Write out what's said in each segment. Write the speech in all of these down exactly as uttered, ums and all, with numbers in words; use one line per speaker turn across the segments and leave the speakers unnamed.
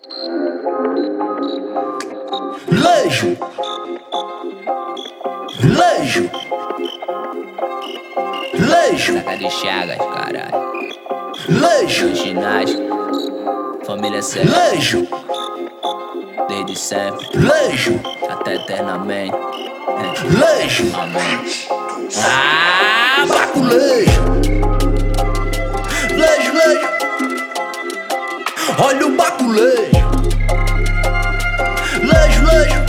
Lejo, Lejo, Lejo,
Saca de Chagas, caralho.
Lejo,
Ginásio, família séria,
Lejo,
desde sempre,
Lejo,
até eternamente.
Lejo,
Amém.
ah, baculejo, Lejo, Lejo, olha o baculejo, Lejo, Lejo,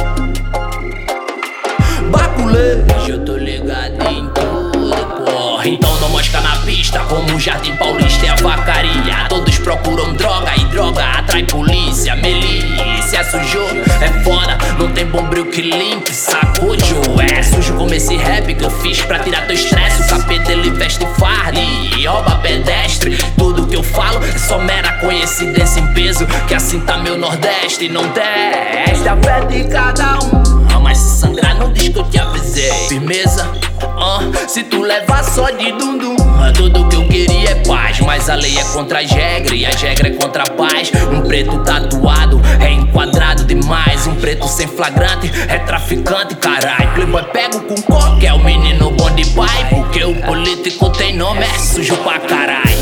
baculejo.
Hoje eu tô ligado em tudo, porra. Então não mosca na pista, como o Jardim Paulista é a vacaria. Todos procuram droga e droga atrai polícia. Milícia sujou, é foda, não tem bombril que limpe. Sacudiu, é sujo como esse rap que eu fiz pra tirar teu estresse. O capeta ele veste farda e rouba pedestre. Tudo que eu falo é só mera coincidência em peso, que assim tá meu Nordeste. Não testa a fé de cada um. Mas se sangrar não diz que eu te avisei. Firmeza, uh, se tu levar só de dundum. Tudo que eu queria é paz, mas a lei é contra as regras e as regras é contra a paz. Um preto tatuado é enquadrado demais. Um preto sem flagrante é traficante, carai. Playboy pego com coque, é o menino bom de pai. Porque o político tem nome, é sujo pra carai.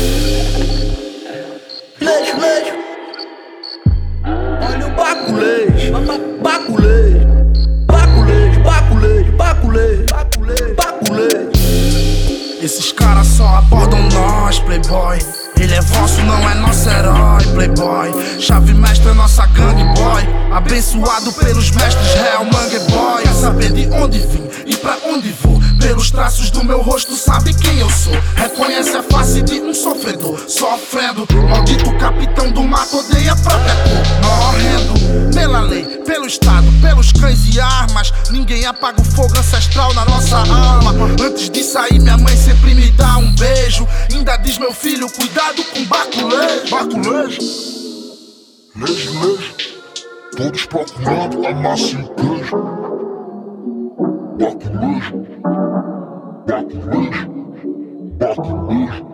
Lejo, lejo, olha o baculejo, baculejo, baculejo, baculejo, baculejo, baculejo, baculejo.
Esses caras só abordam nós, playboy. Ele é vosso, não é nosso herói, playboy. Chave mestre é nossa gangue, boy. Abençoado pelos mestres, real mangue boy. Quer saber de onde vim e pra onde vou? Pelos traços do meu rosto sabe quem eu sou. Reconhece a face de um sofredor, sofrendo. Maldito capitão do mato odeia a própria cor. Morrendo pela lei, pelo estado, pelos cães e armas. Ninguém apaga o fogo ancestral na nossa alma. Antes de sair minha mãe sempre me dá um beijo. Ainda diz meu filho, cuidado com baculejo.
Baculejo, lejo, lejo, todos procurando a massa e o queijo. Baculejo, baculejo, baculejo.